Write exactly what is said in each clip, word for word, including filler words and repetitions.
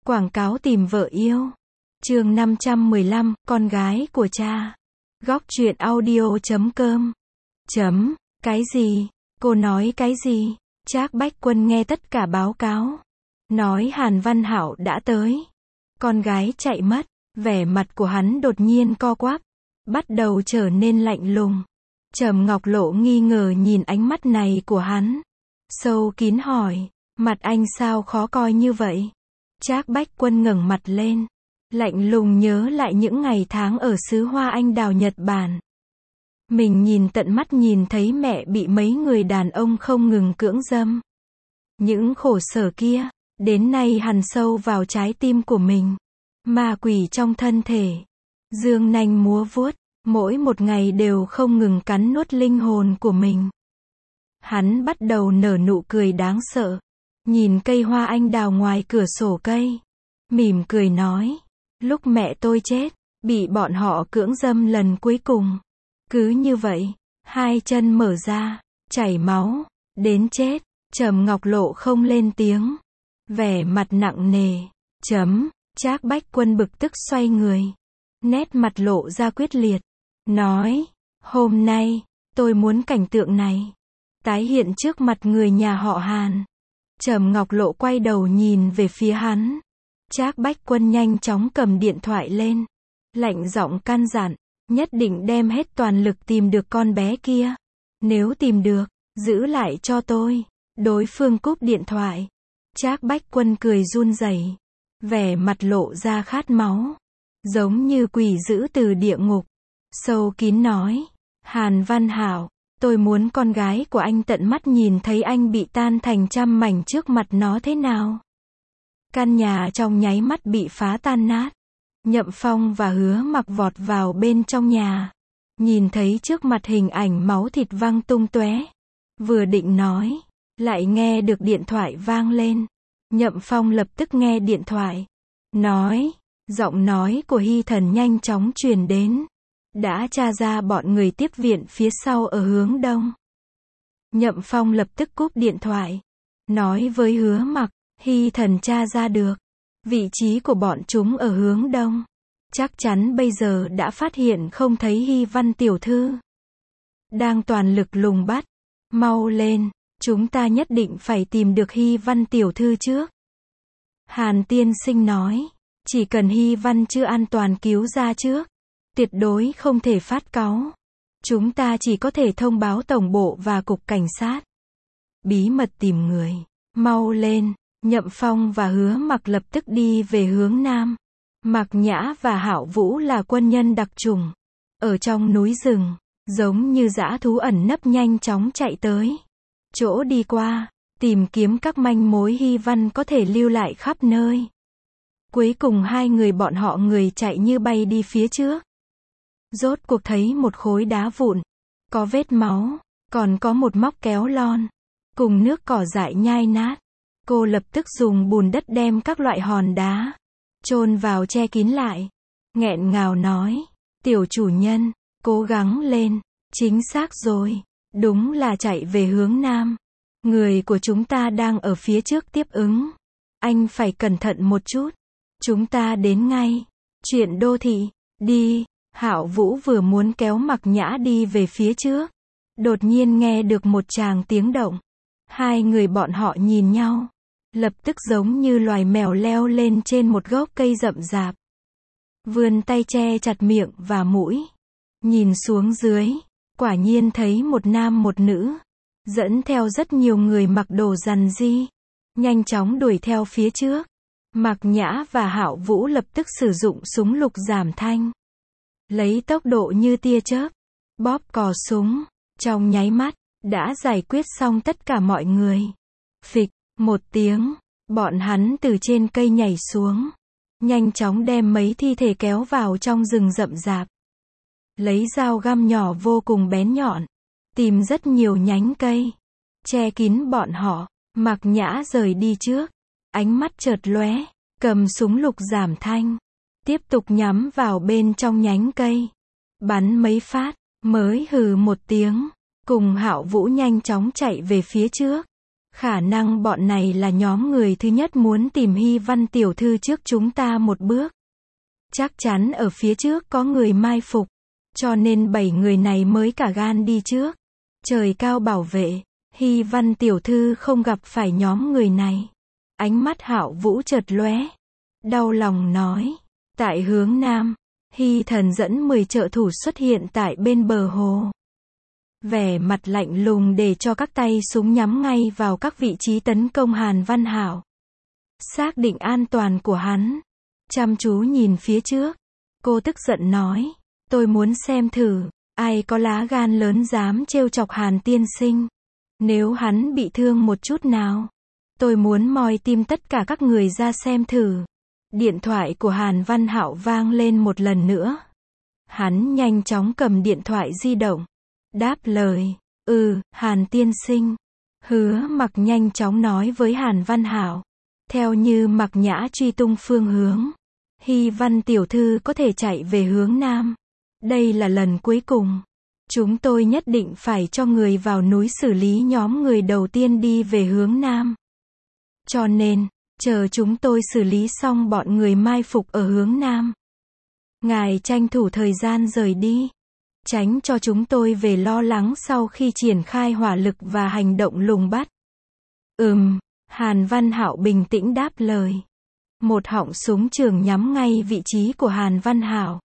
Quảng cáo tìm vợ yêu. Chương năm trăm mười lăm, con gái của cha. Góc truyện audio chấm com. Chấm, cái gì? Cô nói cái gì? Trác Bách Quân nghe tất cả báo cáo. Nói Hàn Văn Hạo đã tới. Con gái chạy mất. Vẻ mặt của hắn đột nhiên co quắp. Bắt đầu trở nên lạnh lùng. Trầm Ngọc Lộ nghi ngờ nhìn ánh mắt này của hắn. Sâu kín hỏi, mặt anh sao khó coi như vậy? Trác Bách Quân ngẩng mặt lên. Lạnh lùng nhớ lại những ngày tháng ở xứ Hoa Anh Đào Nhật Bản. Mình nhìn tận mắt nhìn thấy mẹ bị mấy người đàn ông không ngừng cưỡng dâm. Những khổ sở kia, đến nay hằn sâu vào trái tim của mình. Ma quỷ trong thân thể. Dương nanh múa vuốt, mỗi một ngày đều không ngừng cắn nuốt linh hồn của mình. Hắn bắt đầu nở nụ cười đáng sợ. Nhìn cây hoa anh đào ngoài cửa sổ cây. Mỉm cười nói. Lúc mẹ tôi chết, bị bọn họ cưỡng dâm lần cuối cùng. Cứ như vậy, hai chân mở ra, chảy máu, đến chết. Trầm Ngọc Lộ không lên tiếng. Vẻ mặt nặng nề. Chấm, Trác Bách Quân bực tức xoay người. Nét mặt lộ ra quyết liệt. Nói, hôm nay, tôi muốn cảnh tượng này tái hiện trước mặt người nhà họ Hàn. Trầm Ngọc Lộ quay đầu nhìn về phía hắn. Trác Bách Quân nhanh chóng cầm điện thoại lên. Lạnh giọng căn dặn, nhất định đem hết toàn lực tìm được con bé kia. Nếu tìm được, giữ lại cho tôi. Đối phương cúp điện thoại. Trác Bách Quân cười run rẩy, vẻ mặt lộ ra khát máu, giống như quỷ dữ từ địa ngục. Sâu kín nói, Hàn Văn Hạo, tôi muốn con gái của anh tận mắt nhìn thấy anh bị tan thành trăm mảnh trước mặt nó thế nào. Căn nhà trong nháy mắt bị phá tan nát. Nhậm Phong và Hứa Mặc vọt vào bên trong nhà. Nhìn thấy trước mặt hình ảnh máu thịt văng tung tóe. Vừa định nói, lại nghe được điện thoại vang lên. Nhậm Phong lập tức nghe điện thoại. Nói, giọng nói của Hy Thần nhanh chóng truyền đến. Đã tra ra bọn người tiếp viện phía sau ở hướng đông. Nhậm Phong lập tức cúp điện thoại. Nói với Hứa Mặc, Hy Thần tra ra được. Vị trí của bọn chúng ở hướng đông. Chắc chắn bây giờ đã phát hiện không thấy Hy Văn tiểu thư. Đang toàn lực lùng bắt. Mau lên, chúng ta nhất định phải tìm được Hy Văn tiểu thư trước. Hàn tiên sinh nói, chỉ cần Hy Văn chưa an toàn cứu ra trước, tuyệt đối không thể phát cáu. Chúng ta chỉ có thể thông báo tổng bộ và cục cảnh sát. Bí mật tìm người. Mau lên. Nhậm Phong và Hứa Mặc lập tức đi về hướng nam. Mạc Nhã và Hạo Vũ là quân nhân đặc chủng. Ở trong núi rừng, giống như dã thú ẩn nấp nhanh chóng chạy tới. Chỗ đi qua, tìm kiếm các manh mối Hy Văn có thể lưu lại khắp nơi. Cuối cùng hai người bọn họ người chạy như bay đi phía trước. Rốt cuộc thấy một khối đá vụn, có vết máu, còn có một móc kéo lon, cùng nước cỏ dại nhai nát. Cô lập tức dùng bùn đất đem các loại hòn đá chôn vào che kín lại. Nghẹn ngào nói, tiểu chủ nhân, cố gắng lên, chính xác rồi, đúng là chạy về hướng nam. Người của chúng ta đang ở phía trước tiếp ứng. Anh phải cẩn thận một chút. Chúng ta đến ngay. Chuyện đô thị, đi. Hạo Vũ vừa muốn kéo Mạc Nhã đi về phía trước. Đột nhiên nghe được một tràng tiếng động. Hai người bọn họ nhìn nhau. Lập tức giống như loài mèo leo lên trên một gốc cây rậm rạp. Vươn tay che chặt miệng và mũi. Nhìn xuống dưới. Quả nhiên thấy một nam một nữ. Dẫn theo rất nhiều người mặc đồ rằn ri. Nhanh chóng đuổi theo phía trước. Mạc Nhã và Hạo Vũ lập tức sử dụng súng lục giảm thanh. Lấy tốc độ như tia chớp. Bóp cò súng. Trong nháy mắt, đã giải quyết xong tất cả mọi người. Phịch, một tiếng. Bọn hắn từ trên cây nhảy xuống. Nhanh chóng đem mấy thi thể kéo vào trong rừng rậm rạp. Lấy dao găm nhỏ vô cùng bén nhọn. Tìm rất nhiều nhánh cây. Che kín bọn họ. Mạc Nhã rời đi trước. Ánh mắt chợt lóe. Cầm súng lục giảm thanh. Tiếp tục nhắm vào bên trong nhánh cây. Bắn mấy phát. Mới hừ một tiếng. Cùng Hạo Vũ nhanh chóng chạy về phía trước. Khả năng bọn này là nhóm người thứ nhất muốn tìm Hy Văn tiểu thư trước chúng ta một bước. Chắc chắn ở phía trước có người mai phục, cho nên bảy người này mới cả gan đi trước. Trời cao bảo vệ, Hy Văn tiểu thư không gặp phải nhóm người này. Ánh mắt Hạo Vũ chợt lóe, đau lòng nói, tại hướng nam, Hy Thần dẫn mười trợ thủ xuất hiện tại bên bờ hồ. Vẻ mặt lạnh lùng để cho các tay súng nhắm ngay vào các vị trí tấn công Hàn Văn Hạo. Xác định an toàn của hắn, chăm chú nhìn phía trước, cô tức giận nói, tôi muốn xem thử, ai có lá gan lớn dám trêu chọc Hàn tiên sinh. Nếu hắn bị thương một chút nào, tôi muốn moi tim tất cả các người ra xem thử. Điện thoại của Hàn Văn Hạo vang lên một lần nữa. Hắn nhanh chóng cầm điện thoại di động, đáp lời, ừ, Hàn tiên sinh. Hứa Mặc nhanh chóng nói với Hàn Văn Hạo, theo như Mặc Nhã truy tung phương hướng, Hy Văn tiểu thư có thể chạy về hướng nam. Đây là lần cuối cùng. Chúng tôi nhất định phải cho người vào núi xử lý nhóm người đầu tiên đi về hướng nam. Cho nên, chờ chúng tôi xử lý xong bọn người mai phục ở hướng nam, ngài tranh thủ thời gian rời đi, tránh cho chúng tôi về lo lắng sau khi triển khai hỏa lực và hành động lùng bắt. Ừm, Hàn Văn Hạo bình tĩnh đáp lời. Một họng súng trường nhắm ngay vị trí của Hàn Văn Hạo.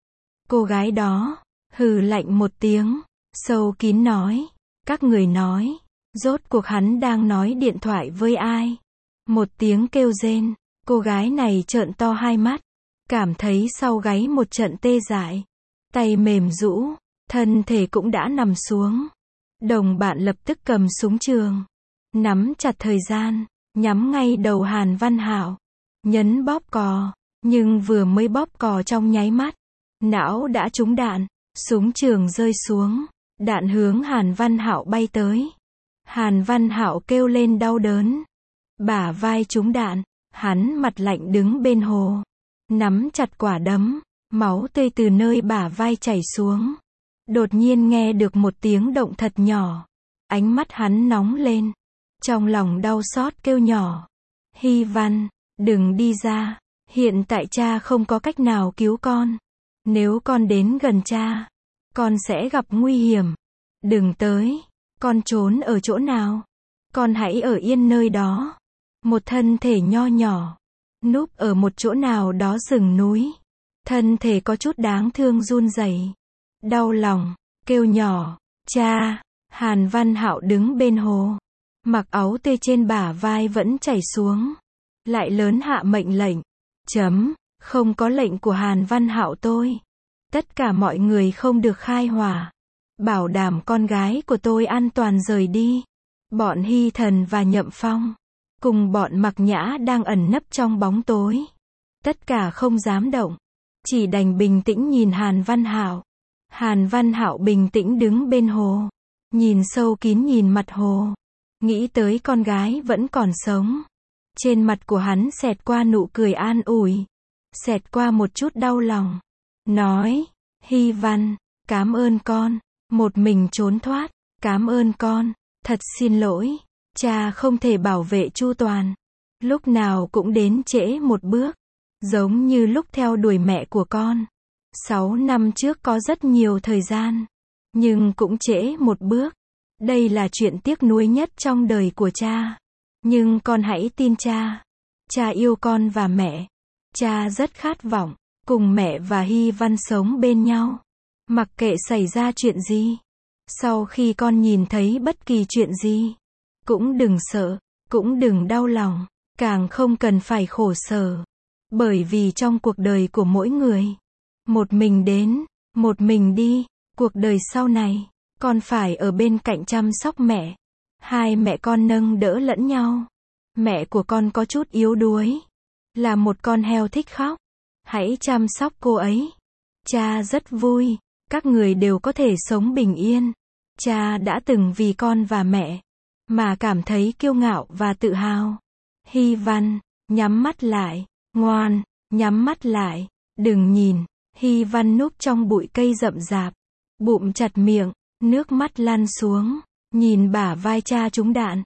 Cô gái đó hừ lạnh một tiếng, sâu kín nói, các người nói, rốt cuộc hắn đang nói điện thoại với ai? Một tiếng kêu rên, cô gái này trợn to hai mắt, cảm thấy sau gáy một trận tê dại, tay mềm rũ, thân thể cũng đã nằm xuống. Đồng bạn lập tức cầm súng trường, nắm chặt thời gian, nhắm ngay đầu Hàn Văn Hạo, nhấn bóp cò, nhưng vừa mới bóp cò trong nháy mắt, não đã trúng đạn, súng trường rơi xuống, đạn hướng Hàn Văn Hạo bay tới. Hàn Văn Hạo kêu lên đau đớn, bả vai trúng đạn, hắn mặt lạnh đứng bên hồ, nắm chặt quả đấm, máu tươi từ nơi bả vai chảy xuống. Đột nhiên nghe được một tiếng động thật nhỏ, ánh mắt hắn nóng lên, trong lòng đau xót kêu nhỏ, Hy Văn, đừng đi ra, hiện tại cha không có cách nào cứu con, nếu con đến gần cha, con sẽ gặp nguy hiểm, đừng tới, con trốn ở chỗ nào, con hãy ở yên nơi đó. Một thân thể nho nhỏ, núp ở một chỗ nào đó rừng núi, thân thể có chút đáng thương run rẩy, đau lòng, kêu nhỏ, cha. Hàn Văn Hạo đứng bên hồ, mặc áo tươi trên bả vai vẫn chảy xuống, lại lớn hạ mệnh lệnh, chấm, không có lệnh của Hàn Văn Hạo tôi, tất cả mọi người không được khai hỏa, bảo đảm con gái của tôi an toàn rời đi. Bọn Hy Thần và Nhậm Phong, cùng bọn Mặc Nhã đang ẩn nấp trong bóng tối, tất cả không dám động, chỉ đành bình tĩnh nhìn Hàn Văn Hạo. Hàn Văn Hạo bình tĩnh đứng bên hồ, nhìn sâu kín nhìn mặt hồ, nghĩ tới con gái vẫn còn sống. Trên mặt của hắn xẹt qua nụ cười an ủi, xẹt qua một chút đau lòng, nói, Hy Văn, cảm ơn con, một mình trốn thoát, cảm ơn con, thật xin lỗi, cha không thể bảo vệ chu toàn, lúc nào cũng đến trễ một bước, giống như lúc theo đuổi mẹ của con. Sáu năm trước có rất nhiều thời gian, nhưng cũng trễ một bước. Đây là chuyện tiếc nuối nhất trong đời của cha. Nhưng con hãy tin cha. Cha yêu con và mẹ. Cha rất khát vọng, cùng mẹ và Hy Văn sống bên nhau. Mặc kệ xảy ra chuyện gì. Sau khi con nhìn thấy bất kỳ chuyện gì, cũng đừng sợ, cũng đừng đau lòng, càng không cần phải khổ sở. Bởi vì trong cuộc đời của mỗi người, một mình đến, một mình đi, cuộc đời sau này, con phải ở bên cạnh chăm sóc mẹ. Hai mẹ con nâng đỡ lẫn nhau. Mẹ của con có chút yếu đuối, là một con heo thích khóc. Hãy chăm sóc cô ấy. Cha rất vui, các người đều có thể sống bình yên. Cha đã từng vì con và mẹ, mà cảm thấy kiêu ngạo và tự hào. Hy Văn, nhắm mắt lại, ngoan, nhắm mắt lại, đừng nhìn. Hy Văn núp trong bụi cây rậm rạp, bụm chặt miệng, nước mắt lăn xuống, nhìn bả vai cha trúng đạn,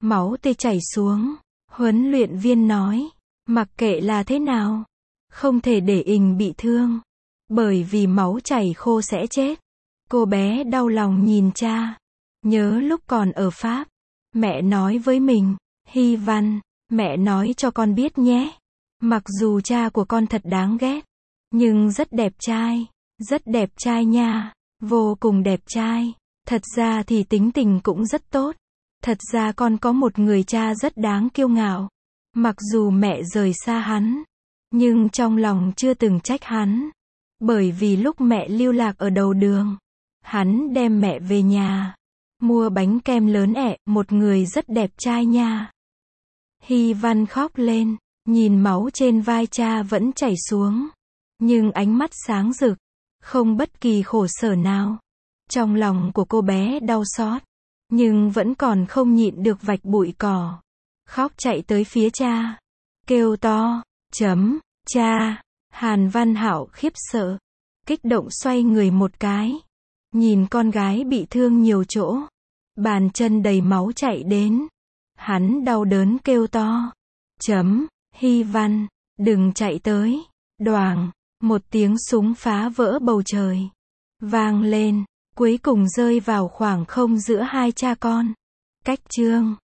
Máu tê chảy xuống. Huấn luyện viên nói, mặc kệ là thế nào, không thể để Ình bị thương, bởi vì máu chảy khô sẽ chết. Cô bé đau lòng nhìn cha. Nhớ lúc còn ở Pháp, mẹ nói với mình, Hy Văn, mẹ nói cho con biết nhé. Mặc dù cha của con thật đáng ghét, nhưng rất đẹp trai, rất đẹp trai nha, vô cùng đẹp trai. Thật ra thì tính tình cũng rất tốt. Thật ra con có một người cha rất đáng kiêu ngạo. Mặc dù mẹ rời xa hắn, nhưng trong lòng chưa từng trách hắn. Bởi vì lúc mẹ lưu lạc ở đầu đường, hắn đem mẹ về nhà, mua bánh kem lớn ẹ, một người rất đẹp trai nha. Hy Văn khóc lên, nhìn máu trên vai cha vẫn chảy xuống. Nhưng ánh mắt sáng rực, không bất kỳ khổ sở nào. Trong lòng của cô bé đau xót, nhưng vẫn còn không nhịn được vạch bụi cỏ. Khóc chạy tới phía cha, kêu to, chấm, cha. Hàn Văn Hạo khiếp sợ, kích động xoay người một cái, nhìn con gái bị thương nhiều chỗ, bàn chân đầy máu chạy đến. Hắn đau đớn kêu to, chấm, Hy Văn, đừng chạy tới. Đoàng, một tiếng súng phá vỡ bầu trời, vang lên, cuối cùng rơi vào khoảng không giữa hai cha con. Cách chương